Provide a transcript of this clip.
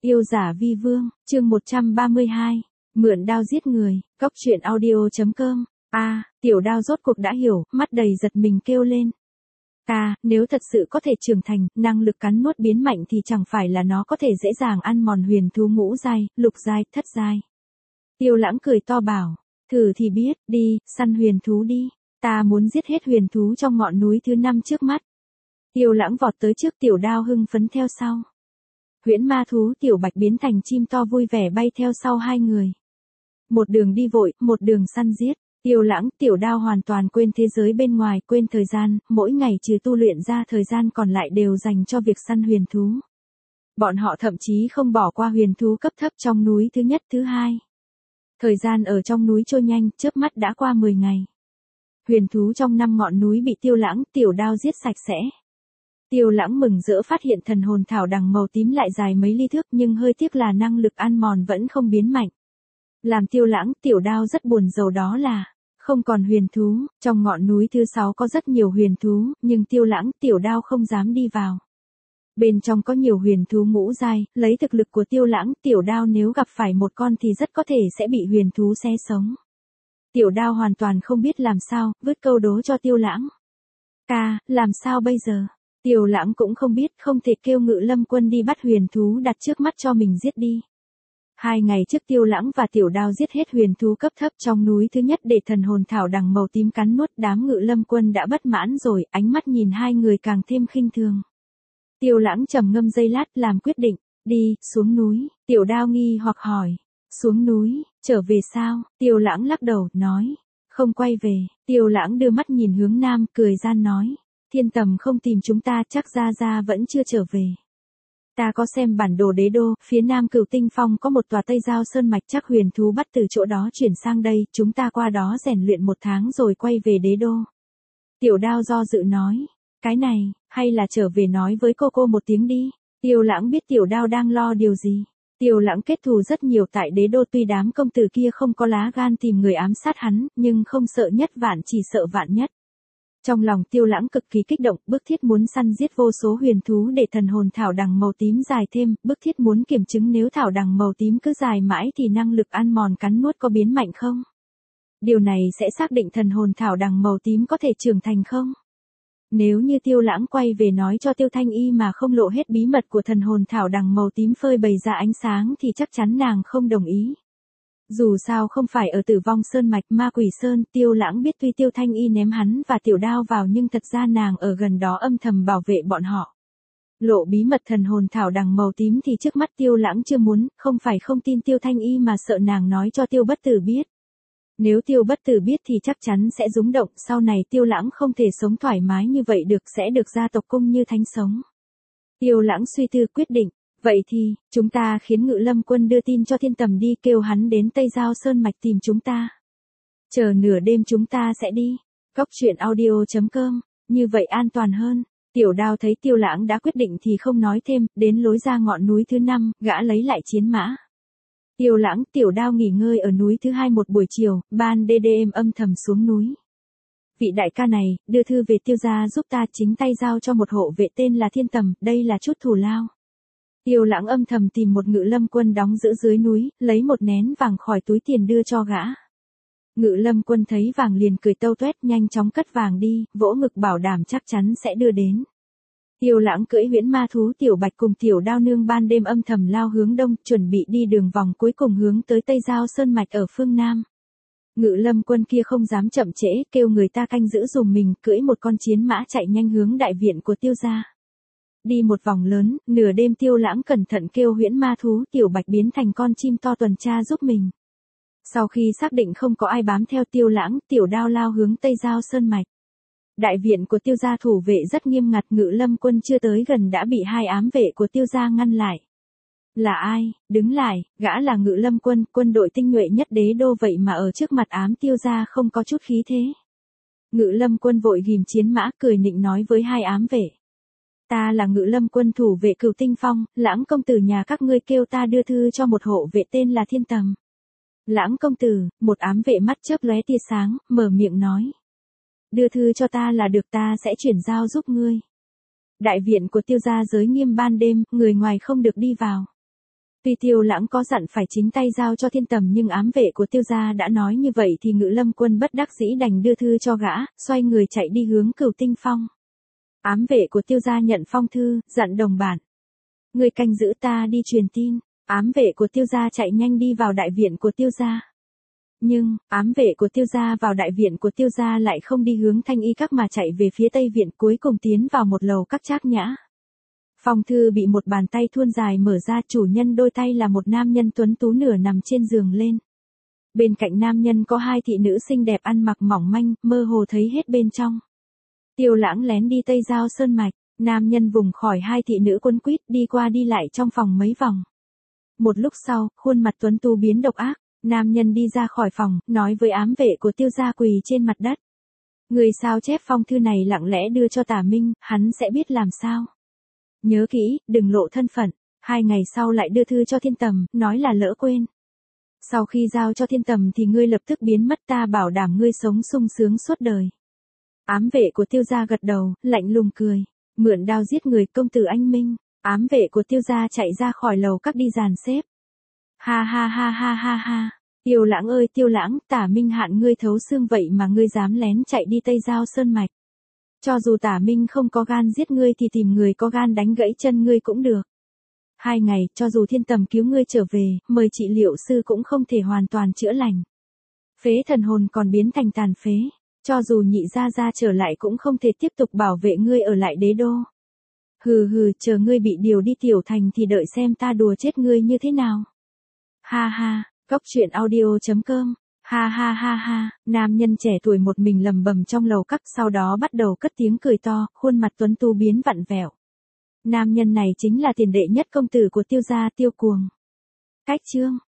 Yêu giả vi vương, chương 132, mượn đao giết người, Cóc truyện audio.com. Tiểu đao rốt cuộc đã hiểu, mắt đầy giật mình kêu lên. Nếu thật sự có thể trưởng thành, năng lực cắn nuốt biến mạnh thì chẳng phải là nó có thể dễ dàng ăn mòn huyền thú ngũ giai, lục giai, thất giai. Tiêu Lãng cười to bảo, thử thì biết, đi, săn huyền thú đi, ta muốn giết hết huyền thú trong ngọn núi thứ 5 trước mắt. Tiêu Lãng vọt tới trước, Tiểu Đao hưng phấn theo sau. Huyễn ma thú Tiểu Bạch biến thành chim to vui vẻ bay theo sau hai người. Một đường đi vội, một đường săn giết. Tiêu Lãng, Tiểu Đao hoàn toàn quên thế giới bên ngoài, quên thời gian, mỗi ngày trừ tu luyện ra thời gian còn lại đều dành cho việc săn huyền thú. Bọn họ thậm chí không bỏ qua huyền thú cấp thấp trong núi thứ nhất thứ hai. Thời gian ở trong núi trôi nhanh, chớp mắt đã qua 10 ngày. Huyền thú trong 5 ngọn núi bị Tiêu Lãng, Tiểu Đao giết sạch sẽ. Tiêu Lãng mừng rỡ phát hiện thần hồn thảo đằng màu tím lại dài mấy ly thước, nhưng hơi tiếc là năng lực ăn mòn vẫn không biến mạnh. Làm Tiêu Lãng, Tiểu Đao rất buồn rầu đó là không còn huyền thú. Trong ngọn núi thứ 6 có rất nhiều huyền thú, nhưng Tiêu Lãng, Tiểu Đao không dám đi vào. Bên trong có nhiều huyền thú ngũ giai, lấy thực lực của Tiêu Lãng, Tiểu Đao nếu gặp phải một con thì rất có thể sẽ bị huyền thú xé sống. Tiểu Đao hoàn toàn không biết làm sao, vứt câu đố cho Tiêu Lãng. Làm sao bây giờ? Tiêu Lãng cũng không biết, không thể kêu Ngự Lâm Quân đi bắt huyền thú đặt trước mắt cho mình giết đi. 2 ngày trước Tiêu Lãng và Tiểu Đao giết hết huyền thú cấp thấp trong núi thứ nhất để thần hồn thảo đằng màu tím cắn nuốt, đám Ngự Lâm Quân đã bất mãn rồi, ánh mắt nhìn hai người càng thêm khinh thường. Tiêu Lãng trầm ngâm giây lát làm quyết định, đi, xuống núi. Tiểu Đao nghi hoặc hỏi, xuống núi, trở về sao? Tiêu Lãng lắc đầu, nói, không quay về. Tiêu Lãng đưa mắt nhìn hướng nam, cười gian nói, Thiên Tầm không tìm chúng ta, chắc Gia vẫn chưa trở về. Ta có xem bản đồ đế đô, phía nam Cửu Tinh Phong có một tòa Tây Giao Sơn Mạch, chắc huyền thú bắt từ chỗ đó chuyển sang đây, chúng ta qua đó rèn luyện 1 tháng rồi quay về đế đô. Tiểu Đao do dự nói, cái này, hay là trở về nói với cô một tiếng đi. Tiêu Lãng biết Tiểu Đao đang lo điều gì. Tiêu Lãng kết thù rất nhiều tại đế đô, tuy đám công tử kia không có lá gan tìm người ám sát hắn, nhưng không sợ nhất vạn chỉ sợ vạn nhất. Trong lòng Tiêu Lãng cực kỳ kích động, bức thiết muốn săn giết vô số huyền thú để thần hồn thảo đằng màu tím dài thêm, bức thiết muốn kiểm chứng nếu thảo đằng màu tím cứ dài mãi thì năng lực ăn mòn cắn nuốt có biến mạnh không? Điều này sẽ xác định thần hồn thảo đằng màu tím có thể trưởng thành không? Nếu như Tiêu Lãng quay về nói cho Tiêu Thanh Y mà không lộ hết bí mật của thần hồn thảo đằng màu tím phơi bày ra ánh sáng thì chắc chắn nàng không đồng ý. Dù sao không phải ở Tử Vong Sơn Mạch Ma Quỷ Sơn, Tiêu Lãng biết tuy Tiêu Thanh Y ném hắn và Tiểu Đao vào nhưng thật ra nàng ở gần đó âm thầm bảo vệ bọn họ. Lộ bí mật thần hồn thảo đằng màu tím thì trước mắt Tiêu Lãng chưa muốn, không phải không tin Tiêu Thanh Y mà sợ nàng nói cho Tiêu Bất Tử biết. Nếu Tiêu Bất Tử biết thì chắc chắn sẽ rúng động, sau này Tiêu Lãng không thể sống thoải mái như vậy được, sẽ được gia tộc cung như thánh sống. Tiêu Lãng suy tư quyết định, vậy thì, chúng ta khiến Ngự Lâm Quân đưa tin cho Thiên Tầm đi, kêu hắn đến Tây Giao Sơn Mạch tìm chúng ta. Chờ nửa đêm chúng ta sẽ đi. Cóc truyện audio.com, như vậy an toàn hơn. Tiểu Đao thấy Tiêu Lãng đã quyết định thì không nói thêm, đến lối ra ngọn núi thứ 5, gã lấy lại chiến mã. Tiêu Lãng, Tiểu Đao nghỉ ngơi ở núi thứ 2 một buổi chiều, ban đêm âm thầm xuống núi. Vị đại ca này, đưa thư về Tiêu gia giúp ta, chính tay giao cho một hộ vệ tên là Thiên Tầm, đây là chút thù lao. Tiêu Lãng âm thầm tìm một Ngự Lâm Quân đóng giữ dưới núi, lấy một nén vàng khỏi túi tiền đưa cho gã. Ngự Lâm Quân thấy vàng liền cười tâu tuét, nhanh chóng cất vàng đi, vỗ ngực bảo đảm chắc chắn sẽ đưa đến. Tiêu Lãng cưỡi huyễn ma thú Tiểu Bạch cùng Tiểu Đao nương ban đêm âm thầm lao hướng đông, chuẩn bị đi đường vòng cuối cùng hướng tới Tây Giao Sơn Mạch ở phương Nam. Ngự Lâm Quân kia không dám chậm trễ, kêu người ta canh giữ dùm mình, cưỡi một con chiến mã chạy nhanh hướng đại viện của Tiêu gia. Đi một vòng lớn, nửa đêm Tiêu Lãng cẩn thận kêu huyễn ma thú Tiểu Bạch biến thành con chim to tuần tra giúp mình. Sau khi xác định không có ai bám theo Tiêu Lãng, Tiểu Đao lao hướng Tây Giao Sơn Mạch. Đại viện của Tiêu gia thủ vệ rất nghiêm ngặt, Ngự Lâm Quân chưa tới gần đã bị 2 ám vệ của Tiêu gia ngăn lại. Là ai? Đứng lại, gã là Ngự Lâm Quân, quân đội tinh nhuệ nhất đế đô, vậy mà ở trước mặt ám Tiêu gia không có chút khí thế. Ngự Lâm Quân vội ghim chiến mã, cười nịnh nói với 2 ám vệ. Ta là Ngự Lâm Quân thủ vệ Cửu Tinh Phong, Lãng công tử nhà các ngươi kêu ta đưa thư cho một hộ vệ tên là Thiên Tầm. Lãng công tử, một ám vệ mắt chớp lóe tia sáng, mở miệng nói. Đưa thư cho ta là được, ta sẽ chuyển giao giúp ngươi. Đại viện của Tiêu gia giới nghiêm ban đêm, người ngoài không được đi vào. Tuy Tiêu Lãng có dặn phải chính tay giao cho Thiên Tầm nhưng ám vệ của Tiêu gia đã nói như vậy thì Ngự Lâm Quân bất đắc dĩ đành đưa thư cho gã, xoay người chạy đi hướng Cửu Tinh Phong. Ám vệ của Tiêu gia nhận phong thư, dặn đồng bản. Người canh giữ ta đi truyền tin. Ám vệ của Tiêu gia chạy nhanh đi vào đại viện của Tiêu gia. Nhưng, ám vệ của Tiêu gia vào đại viện của Tiêu gia lại không đi hướng Thanh Y Các mà chạy về phía Tây viện, cuối cùng tiến vào một lầu các trác nhã. Phong thư bị một bàn tay thuôn dài mở ra, chủ nhân đôi tay là một nam nhân tuấn tú nửa nằm trên giường lên. Bên cạnh nam nhân có hai thị nữ xinh đẹp ăn mặc mỏng manh, mơ hồ thấy hết bên trong. Tiêu Lãng lén đi Tây Giao Sơn Mạch, nam nhân vùng khỏi hai thị nữ quấn quýt đi qua đi lại trong phòng mấy vòng. Một lúc sau, khuôn mặt tuấn tú biến độc ác, nam nhân đi ra khỏi phòng, nói với ám vệ của Tiêu gia quỳ trên mặt đất. Người sao chép phong thư này lặng lẽ đưa cho Tả Minh, hắn sẽ biết làm sao. Nhớ kỹ, đừng lộ thân phận. 2 ngày sau lại đưa thư cho Thiên Tầm, nói là lỡ quên. Sau khi giao cho Thiên Tầm thì ngươi lập tức biến mất, ta bảo đảm ngươi sống sung sướng suốt đời. Ám vệ của Tiêu gia gật đầu, lạnh lùng cười. Mượn đao giết người, công tử anh minh. Ám vệ của Tiêu gia chạy ra khỏi lầu các đi dàn xếp. Ha ha ha ha ha ha. Tiêu Lãng ơi Tiêu Lãng, Tả Minh hạn ngươi thấu xương vậy mà ngươi dám lén chạy đi Tây Giao Sơn Mạch. Cho dù Tả Minh không có gan giết ngươi thì tìm người có gan đánh gãy chân ngươi cũng được. 2 ngày, cho dù Thiên Tầm cứu ngươi trở về, mời trị liệu sư cũng không thể hoàn toàn chữa lành. Phế thần hồn còn biến thành tàn phế. Cho dù Nhị gia gia trở lại cũng không thể tiếp tục bảo vệ ngươi ở lại đế đô. Hừ hừ, chờ ngươi bị điều đi tiểu thành thì đợi xem ta đùa chết ngươi như thế nào. Ha ha, goctruyện.audio.com. Ha ha ha ha, nam nhân trẻ tuổi một mình lầm bầm trong lầu các, sau đó bắt đầu cất tiếng cười to, khuôn mặt tuấn tú biến vặn vẹo. Nam nhân này chính là tiền đệ nhất công tử của Tiêu gia, Tiêu Cuồng. Cách chương